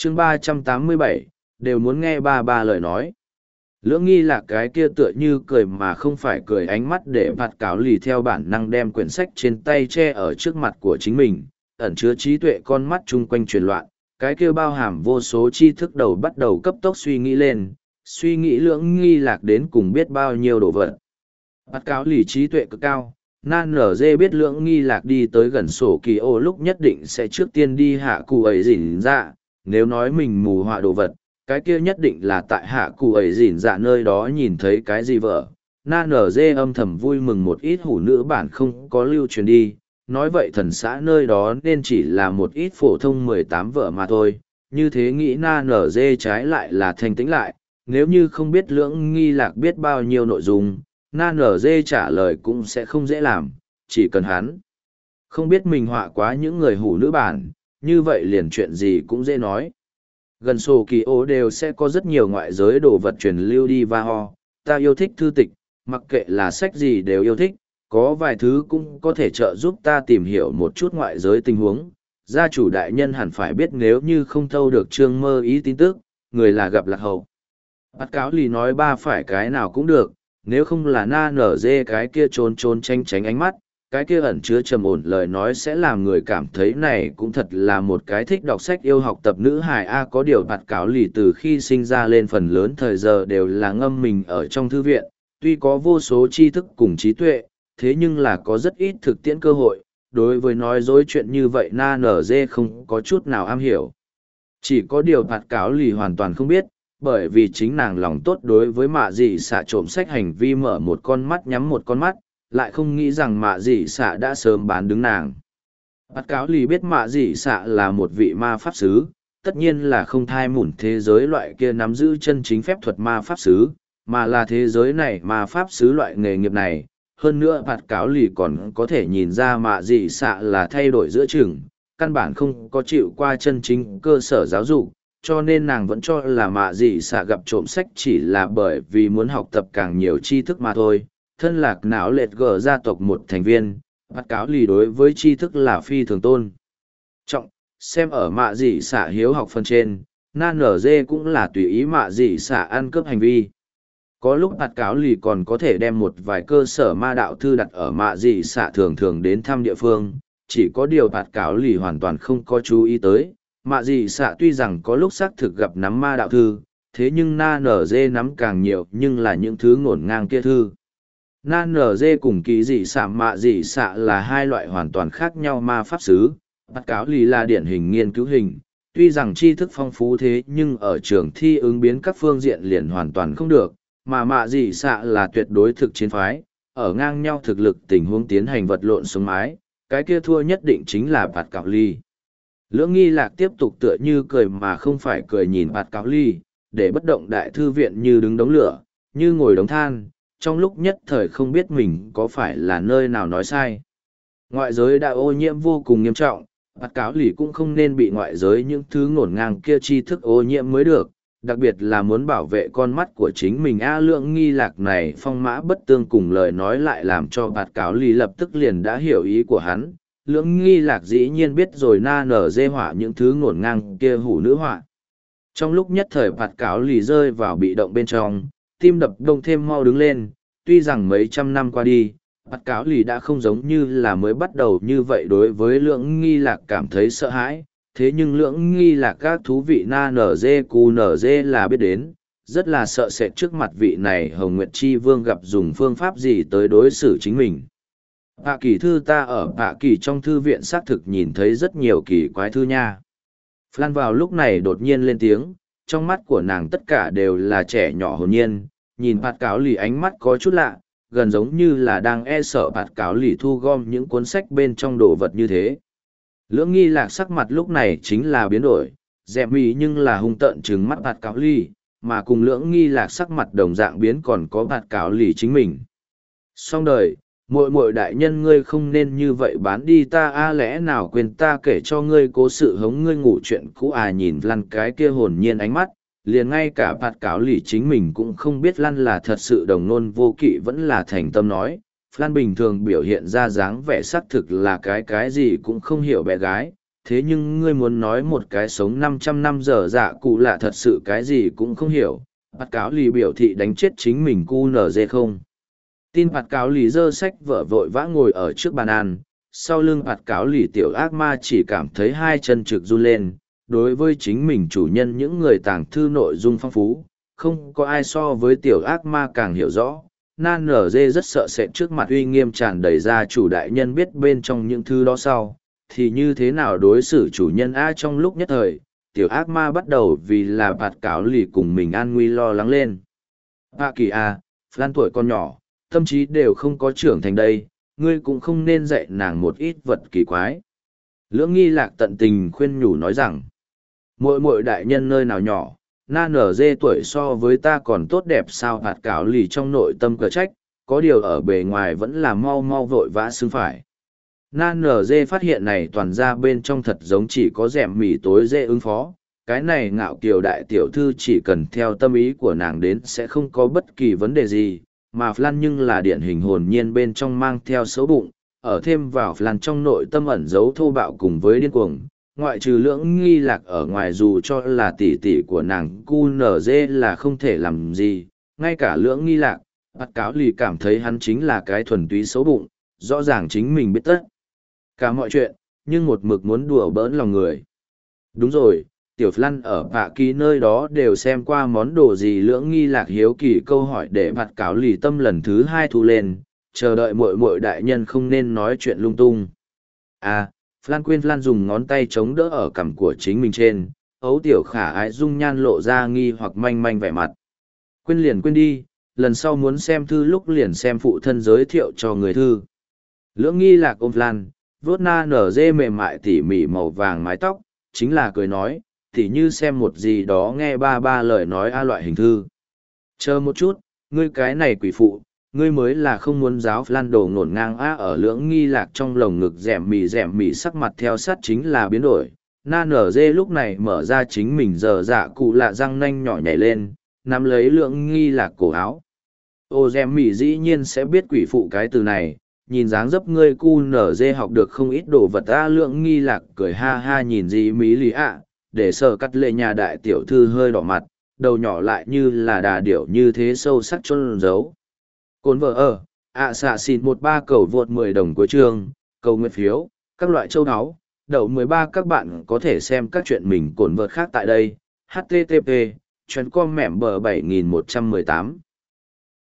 chương 387, đều muốn nghe ba lời nói. Lưỡng nghi là cái kia tựa như cười mà không phải cười, ánh mắt để bạt cáo lì theo bản năng đem quyển sách trên tay che ở trước mặt của chính mình, ẩn chứa trí tuệ con mắt chung quanh truyền loạn, cái kia bao hàm vô số tri thức đầu bắt đầu cấp tốc suy nghĩ lên, suy nghĩ lưỡng nghi lạc đến cùng biết bao nhiêu đồ vật. Bạt cáo lì trí tuệ cực cao, nan nở dê biết lưỡng nghi lạc đi tới gần sổ kỳ ô lúc nhất định sẽ trước tiên đi hạ cụ ấy dỉn ra, nếu nói mình mù họa đồ vật, cái kia nhất định là tại hạ cụ ấy dỉn dạ nơi đó nhìn thấy cái gì vợ. Na nở dê âm thầm vui mừng một ít hủ nữ bản không có lưu truyền đi, nói vậy thần xã nơi đó nên chỉ là một ít phổ thông 18 vợ mà thôi, như thế nghĩ na nở dê trái lại là thanh tĩnh lại, nếu như không biết lưỡng nghi lạc biết bao nhiêu nội dung, na nở dê trả lời cũng sẽ không dễ làm, chỉ cần hắn không biết mình họa quá những người hủ nữ bản, như vậy liền chuyện gì cũng dễ nói. Gần sổ kỳ ô đều sẽ có rất nhiều ngoại giới đồ vật truyền lưu đi và ho, ta yêu thích thư tịch, mặc kệ là sách gì đều yêu thích, có vài thứ cũng có thể trợ giúp ta tìm hiểu một chút ngoại giới tình huống. Gia chủ đại nhân hẳn phải biết nếu như không thâu được trương mơ ý tin tức, người là gặp lạc hậu. Bát cáo lì nói ba phải cái nào cũng được, nếu không là na nở dê cái kia trốn tránh tránh ánh mắt, cái kia ẩn chứa trầm ổn lời nói sẽ làm người cảm thấy này cũng thật là một cái thích đọc sách yêu học tập nữ hài a. Có điều bạt cáo lì từ khi sinh ra lên phần lớn thời giờ đều là ngâm mình ở trong thư viện, tuy có vô số tri thức cùng trí tuệ, thế nhưng là có rất ít thực tiễn cơ hội, đối với nói dối chuyện như vậy na nở dê không có chút nào am hiểu. Chỉ có điều bạt cáo lì hoàn toàn không biết, bởi vì chính nàng lòng tốt đối với mạ dị xạ trộm sách hành vi mở một con mắt nhắm một con mắt, lại không nghĩ rằng mạ dị xạ đã sớm bán đứng nàng. Bát cáo lì biết mạ dị xạ là một vị ma pháp sứ, tất nhiên là không thai mủn thế giới loại kia nắm giữ chân chính phép thuật ma pháp sứ, mà là thế giới này ma pháp sứ loại nghề nghiệp này. Hơn nữa bạt cáo lì còn có thể nhìn ra mạ dị xạ là thay đổi giữa chừng, căn bản không có chịu qua chân chính cơ sở giáo dục, cho nên nàng vẫn cho là mạ dị xạ gặp trộm sách chỉ là bởi vì muốn học tập càng nhiều tri thức mà thôi. Thân lạc não lệch gở gia tộc một thành viên, bạt cáo lì đối với tri thức là phi thường tôn trọng, xem ở mạ dị xạ hiếu học phần trên, na nở dê cũng là tùy ý mạ dị xạ ăn cướp hành vi. Có lúc bạt cáo lì còn có thể đem một vài cơ sở ma đạo thư đặt ở mạ dị xạ thường thường đến thăm địa phương, chỉ có điều bạt cáo lì hoàn toàn không có chú ý tới. Mạ dị xạ tuy rằng có lúc xác thực gặp nắm ma đạo thư, thế nhưng na nở dê nắm càng nhiều nhưng là những thứ ngổn ngang kia thư. Na nở dê cùng kỳ dị xạ mạ dị xạ là hai loại hoàn toàn khác nhau ma pháp sứ. Bạt cáo lì là điển hình nghiên cứu hình, tuy rằng tri thức phong phú thế nhưng ở trường thi ứng biến các phương diện liền hoàn toàn không được, mà mạ dị xạ là tuyệt đối thực chiến phái, ở ngang nhau thực lực tình huống tiến hành vật lộn sống mái, cái kia thua nhất định chính là bạt cáo lì. Lưỡng nghi lạc tiếp tục tựa như cười mà không phải cười nhìn bạt cáo lì, để bất động đại thư viện như đứng đống lửa, như ngồi đống than, trong lúc nhất thời không biết mình có phải là nơi nào nói sai. Ngoại giới đã ô nhiễm vô cùng nghiêm trọng, bạt cáo lì cũng không nên bị ngoại giới những thứ ngổn ngang kia tri thức ô nhiễm mới được, đặc biệt là muốn bảo vệ con mắt của chính mình. Lượng nghi lạc này phong mã bất tương cùng lời nói lại làm cho bạt cáo lì lập tức liền đã hiểu ý của hắn. Lượng nghi lạc dĩ nhiên biết rồi na nở dê họa những thứ ngổn ngang kia hủ nữ họa. Trong lúc nhất thời bạt cáo lì rơi vào bị động bên trong, tim đập đông thêm mau đứng lên, tuy rằng mấy trăm năm qua đi, bạt cáo lì đã không giống như là mới bắt đầu như vậy đối với lượng nghi lạc cảm thấy sợ hãi, thế nhưng lượng nghi lạc các thú vị na nở dê cu nở dê là biết đến, rất là sợ sệt trước mặt vị này Hồng Nguyệt Chi Vương gặp dùng phương pháp gì tới đối xử chính mình. Bạ kỳ thư ta ở bạ kỳ trong thư viện xác thực nhìn thấy rất nhiều kỳ quái thư nha. Flan vào lúc này đột nhiên lên tiếng, trong mắt của nàng tất cả đều là trẻ nhỏ hồn nhiên, nhìn bạt cáo lì ánh mắt có chút lạ, gần giống như là đang e sợ bạt cáo lì thu gom những cuốn sách bên trong đồ vật như thế. Lưỡng nghi lạc sắc mặt lúc này chính là biến đổi, dẹp mì nhưng là hung tợn trừng mắt bạt cáo lì, mà cùng lưỡng nghi lạc sắc mặt đồng dạng biến còn có bạt cáo lì chính mình. Xong đời, muội muội đại nhân ngươi không nên như vậy bán đi ta lẽ nào quên ta kể cho ngươi cố sự hống ngươi ngủ chuyện cũ nhìn lăn cái kia hồn nhiên ánh mắt, liền ngay cả bạt cáo lì chính mình cũng không biết lăn là thật sự đồng nôn vô kỵ vẫn là thành tâm nói. Flan bình thường biểu hiện ra dáng vẻ xác thực là cái gì cũng không hiểu bé gái, thế nhưng ngươi muốn nói một cái sống 500 năm giờ dạ cụ lạ thật sự cái gì cũng không hiểu. Bạt cáo lì biểu thị đánh chết chính mình cu nở dê không. Tin bạt cáo lì giơ sách vợ vội vã ngồi ở trước bàn ăn, sau lưng bạt cáo lì tiểu ác ma chỉ cảm thấy hai chân trực run lên. Đối với chính mình chủ nhân những người tàng thư nội dung phong phú, không có ai so với tiểu ác ma càng hiểu rõ. Nan nở dê rất sợ sệt trước mặt uy nghiêm tràn đầy ra chủ đại nhân biết bên trong những thứ đó sau, thì như thế nào đối xử chủ nhân a trong lúc nhất thời, tiểu ác ma bắt đầu vì là bạt cáo lì cùng mình an nguy lo lắng lên. A kỳ a, Flan tuổi con nhỏ, tâm trí đều không có trưởng thành đây, ngươi cũng không nên dạy nàng một ít vật kỳ quái. Lưỡng nghi lạc tận tình khuyên nhủ nói rằng, muội muội đại nhân nơi nào nhỏ, na nở dê tuổi so với ta còn tốt đẹp sao hạt cảo lì trong nội tâm cờ trách, có điều ở bề ngoài vẫn là mau mau vội vã xưng phải. Na nở dê phát hiện này toàn ra bên trong thật giống chỉ có rẻm mỉ tối dễ ứng phó, cái này ngạo kiều đại tiểu thư chỉ cần theo tâm ý của nàng đến sẽ không có bất kỳ vấn đề gì, mà Flan nhưng là điển hình hồn nhiên bên trong mang theo xấu bụng, ở thêm vào Flan trong nội tâm ẩn giấu thô bạo cùng với điên cuồng. Ngoại trừ lưỡng nghi lạc ở ngoài dù cho là tỷ tỷ của nàng cu nở dê là không thể làm gì, ngay cả lưỡng nghi lạc, bạt cáo lì cảm thấy hắn chính là cái thuần túy xấu bụng, rõ ràng chính mình biết tất cả mọi chuyện, nhưng một mực muốn đùa bỡn lòng người. Đúng rồi, tiểu Flan ở bạ kỳ nơi đó đều xem qua món đồ gì lưỡng nghi lạc hiếu kỳ câu hỏi để bạt cáo lì tâm lần thứ hai thu lên, chờ đợi muội muội đại nhân không nên nói chuyện lung tung. À, Flan dùng ngón tay chống đỡ ở cằm của chính mình trên, ấu tiểu khả ái dung nhan lộ ra nghi hoặc manh manh vẻ mặt. Quên liền quên đi, lần sau muốn xem thư lúc liền xem phụ thân giới thiệu cho người thư. Lưỡng nghi lạc ôm Flan, vuốt na nở dê mềm mại tỉ mỉ màu vàng mái tóc, chính là cười nói, tỉ như xem một gì đó nghe ba ba lời nói a loại hình thư. Chờ một chút, ngươi cái này quỷ phụ, ngươi mới là không muốn giáo Flan đồ ngổn ngang á ở lưỡng nghi lạc trong lồng ngực rẻm mỉ sắc mặt theo sát chính là biến đổi. Na nở dê lúc này mở ra chính mình giờ dạ cụ lạ răng nanh nhỏ nhảy lên, nắm lấy lưỡng nghi lạc cổ áo. Ô rẻm mỉ dĩ nhiên sẽ biết quỷ phụ cái từ này, nhìn dáng dấp ngươi cu nở dê học được không ít đồ vật a lưỡng nghi lạc cười ha ha nhìn gì mí lì ạ, để sợ cắt lệ nhà đại tiểu thư hơi đỏ mặt, đầu nhỏ lại như là đà điểu như thế sâu sắc chôn giấu. Cồn vợ ở, xạ xịt 13 cầu vượt 10 đồng của chương, cầu nguyện phiếu, các loại châu áo, đậu 13 các bạn có thể xem các chuyện mình cồn vợt khác tại đây, http, chuyến com mẻm bờ 7118.